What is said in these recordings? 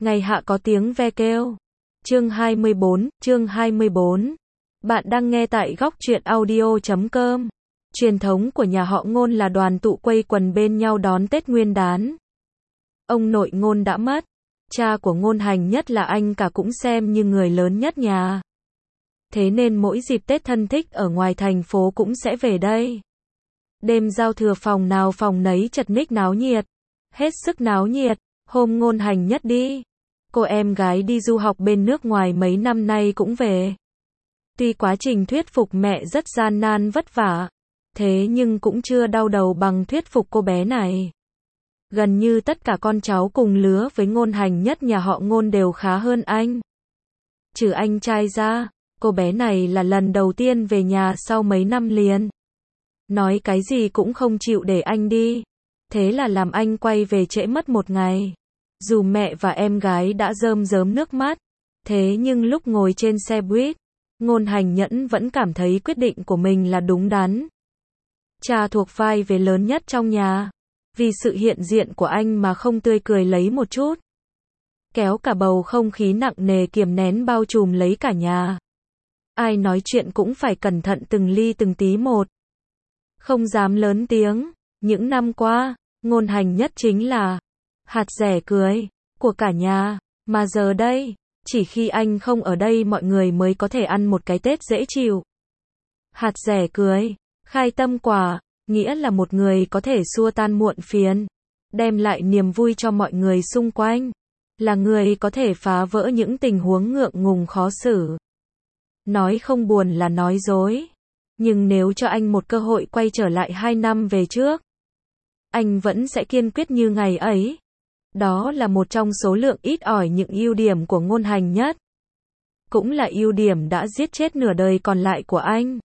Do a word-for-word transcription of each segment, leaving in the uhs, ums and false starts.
Ngày hạ có tiếng ve kêu. Chương hai mươi bốn, chương hai mươi bốn. Bạn đang nghe tại góc truyện audio chấm com. Truyền thống của nhà họ Ngôn là đoàn tụ quây quần bên nhau đón Tết Nguyên đán. Ông nội Ngôn đã mất. Cha của Ngôn Hành Nhất là anh cả cũng xem như người lớn nhất nhà. Thế nên mỗi dịp Tết thân thích ở ngoài thành phố cũng sẽ về đây. Đêm giao thừa phòng nào phòng nấy chật ních náo nhiệt. Hết sức náo nhiệt. Hôm Ngôn Hành Nhất đi. Cô em gái đi du học bên nước ngoài mấy năm nay cũng về. Tuy quá trình thuyết phục mẹ rất gian nan vất vả, thế nhưng cũng chưa đau đầu bằng thuyết phục cô bé này. Gần như tất cả con cháu cùng lứa với Ngôn Hành Nhất nhà họ Ngôn đều khá hơn anh. Trừ anh trai ra, cô bé này là lần đầu tiên về nhà sau mấy năm liền. Nói cái gì cũng không chịu để anh đi. Thế là làm anh quay về trễ mất một ngày. Dù mẹ và em gái đã rơm rớm nước mắt, thế nhưng lúc ngồi trên xe buýt, Ngôn Hành Nhẫn vẫn cảm thấy quyết định của mình là đúng đắn. Cha thuộc vai vế lớn nhất trong nhà, vì sự hiện diện của anh mà không tươi cười lấy một chút. Kéo cả bầu không khí nặng nề kiềm nén bao trùm lấy cả nhà. Ai nói chuyện cũng phải cẩn thận từng ly từng tí một. Không dám lớn tiếng, những năm qua, Ngôn Hành Nhất chính là hạt rẻ cười của cả nhà, mà giờ đây, chỉ khi anh không ở đây mọi người mới có thể ăn một cái Tết dễ chịu. Hạt rẻ cười, khai tâm quả, nghĩa là một người có thể xua tan muộn phiền, đem lại niềm vui cho mọi người xung quanh, là người có thể phá vỡ những tình huống ngượng ngùng khó xử. Nói không buồn là nói dối, nhưng nếu cho anh một cơ hội quay trở lại hai năm về trước, anh vẫn sẽ kiên quyết như ngày ấy. Đó là một trong số lượng ít ỏi những ưu điểm của Ngôn Hành Nhất. Cũng là ưu điểm đã giết chết nửa đời còn lại của anh.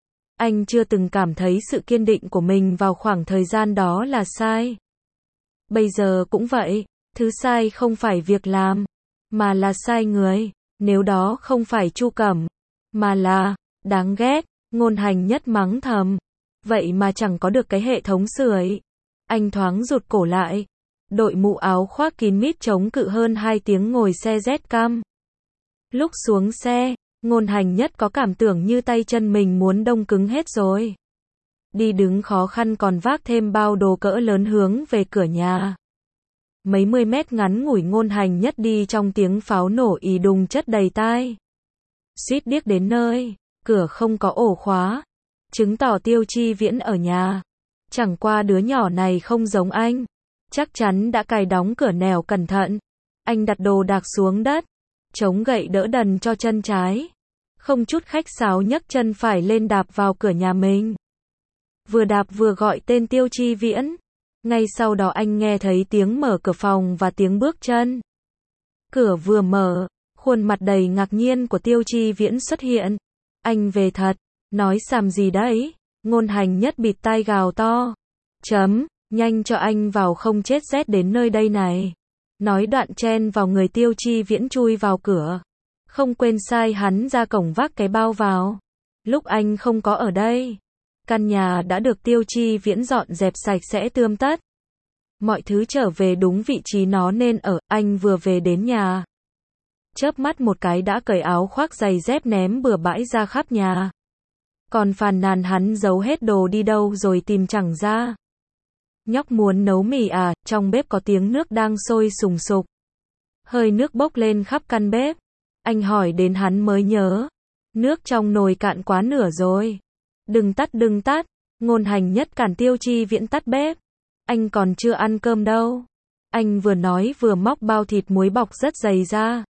Anh chưa từng cảm thấy sự kiên định của mình vào khoảng thời gian đó là sai. Bây giờ cũng vậy, thứ sai không phải việc làm, mà là sai người, nếu đó không phải Chu Cẩm, mà là đáng ghét. Ngôn Hành Nhất mắng thầm. Vậy mà chẳng có được cái hệ thống sưởi. Anh thoáng rụt cổ lại. Đội mũ áo khoác kín mít chống cự hơn hai tiếng ngồi xe Z cam. Lúc xuống xe, Ngôn Hành Nhất có cảm tưởng như tay chân mình muốn đông cứng hết rồi. Đi đứng khó khăn còn vác thêm bao đồ cỡ lớn hướng về cửa nhà. Mấy mươi mét ngắn ngủi Ngôn Hành Nhất đi trong tiếng pháo nổ ì đùng chất đầy tai. Suýt điếc đến nơi, cửa không có ổ khóa, chứng tỏ Tiêu Chi Viễn ở nhà. Chẳng qua đứa nhỏ này không giống anh. Chắc chắn đã cài đóng cửa nẻo cẩn thận. Anh đặt đồ đạc xuống đất, chống gậy đỡ đần cho chân trái. Không chút khách sáo nhấc chân phải lên đạp vào cửa nhà mình. Vừa đạp vừa gọi tên Tiêu Chi Viễn. Ngay sau đó anh nghe thấy tiếng mở cửa phòng và tiếng bước chân. Cửa vừa mở, khuôn mặt đầy ngạc nhiên của Tiêu Chi Viễn xuất hiện. Anh về thật, nói xàm gì đấy? Ngôn Hành Nhất bịt tai gào to. Chấm. Nhanh cho anh vào không chết rét đến nơi đây này. Nói đoạn chen vào người Tiêu Chi Viễn chui vào cửa. Không quên sai hắn ra cổng vác cái bao vào. Lúc anh không có ở đây, căn nhà đã được Tiêu Chi Viễn dọn dẹp sạch sẽ tươm tất. Mọi thứ trở về đúng vị trí nó nên ở. Anh vừa về đến nhà, chớp mắt một cái đã cởi áo khoác giày dép ném bừa bãi ra khắp nhà. Còn phàn nàn hắn giấu hết đồ đi đâu rồi tìm chẳng ra. Nhóc muốn nấu mì à? Trong bếp có tiếng nước đang sôi sùng sục. Hơi nước bốc lên khắp căn bếp. Anh hỏi đến hắn mới nhớ. Nước trong nồi cạn quá nửa rồi. Đừng tắt đừng tắt. Ngôn Hành Nhất cản Tiêu Chi Viễn tắt bếp. Anh còn chưa ăn cơm đâu. Anh vừa nói vừa móc bao thịt muối bọc rất dày ra.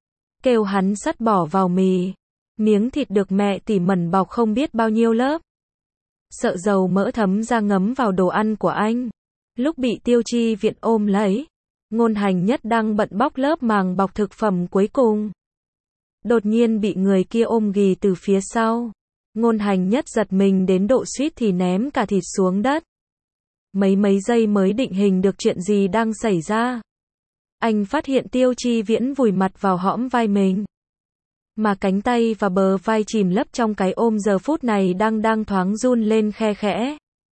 Kêu hắn sắt bỏ vào mì. Miếng thịt được mẹ tỉ mẩn bọc không biết bao nhiêu lớp. Sợ dầu mỡ thấm ra ngấm vào đồ ăn của anh. Lúc bị Tiêu Chi Viễn ôm lấy, Ngôn Hành Nhất đang bận bóc lớp màng bọc thực phẩm cuối cùng. Đột nhiên bị người kia ôm ghì từ phía sau. Ngôn Hành Nhất giật mình đến độ suýt thì ném cả thịt xuống đất. Mấy mấy giây mới định hình được chuyện gì đang xảy ra. Anh phát hiện Tiêu Chi Viễn vùi mặt vào hõm vai mình. Mà cánh tay và bờ vai chìm lấp trong cái ôm giờ phút này đang đang thoáng run lên khe khẽ.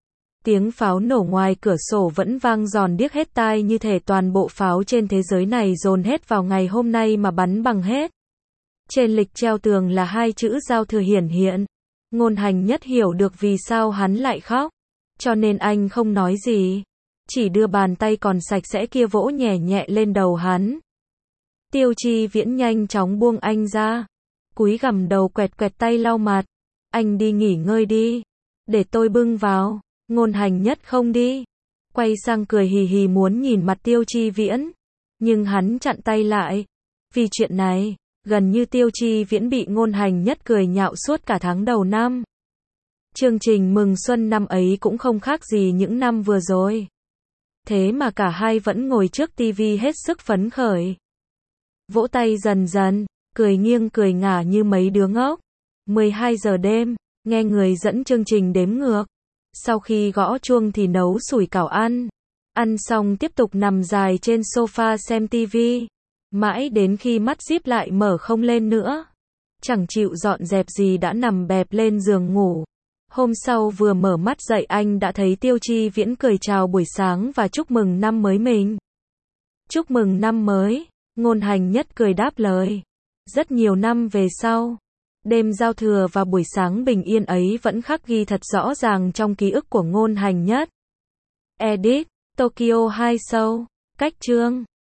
Tiếng pháo nổ ngoài cửa sổ vẫn vang giòn điếc hết tai như thể toàn bộ pháo trên thế giới này dồn hết vào ngày hôm nay mà bắn bằng hết. Trên lịch treo tường là hai chữ giao thừa hiển hiện. Ngôn Hành Nhất hiểu được vì sao hắn lại khóc. Cho nên anh không nói gì. Chỉ đưa bàn tay còn sạch sẽ kia vỗ nhẹ nhẹ lên đầu hắn. Tiêu Chi Viễn nhanh chóng buông anh ra. Cúi gằm đầu quẹt quẹt tay lau mặt. Anh đi nghỉ ngơi đi. Để tôi bưng vào. Ngôn Hành Nhất không đi. Quay sang cười hì hì muốn nhìn mặt Tiêu Chi Viễn. Nhưng hắn chặn tay lại. Vì chuyện này, gần như Tiêu Chi Viễn bị Ngôn Hành Nhất cười nhạo suốt cả tháng đầu năm. Chương trình mừng xuân năm ấy cũng không khác gì những năm vừa rồi. Thế mà cả hai vẫn ngồi trước tivi hết sức phấn khởi. Vỗ tay dần dần, cười nghiêng cười ngả như mấy đứa ngốc. mười hai giờ đêm, nghe người dẫn chương trình đếm ngược. Sau khi gõ chuông thì nấu sủi cảo ăn. Ăn xong tiếp tục nằm dài trên sofa xem tivi. Mãi đến khi mắt díp lại mở không lên nữa. Chẳng chịu dọn dẹp gì đã nằm bẹp lên giường ngủ. Hôm sau vừa mở mắt dậy anh đã thấy Tiêu Chi Viễn cười chào buổi sáng và chúc mừng năm mới mình. Chúc mừng năm mới, Ngôn Hành Nhất cười đáp lời. Rất nhiều năm về sau, đêm giao thừa và buổi sáng bình yên ấy vẫn khắc ghi thật rõ ràng trong ký ức của Ngôn Hành Nhất. Edit, Tokyo hai Show, cách chương.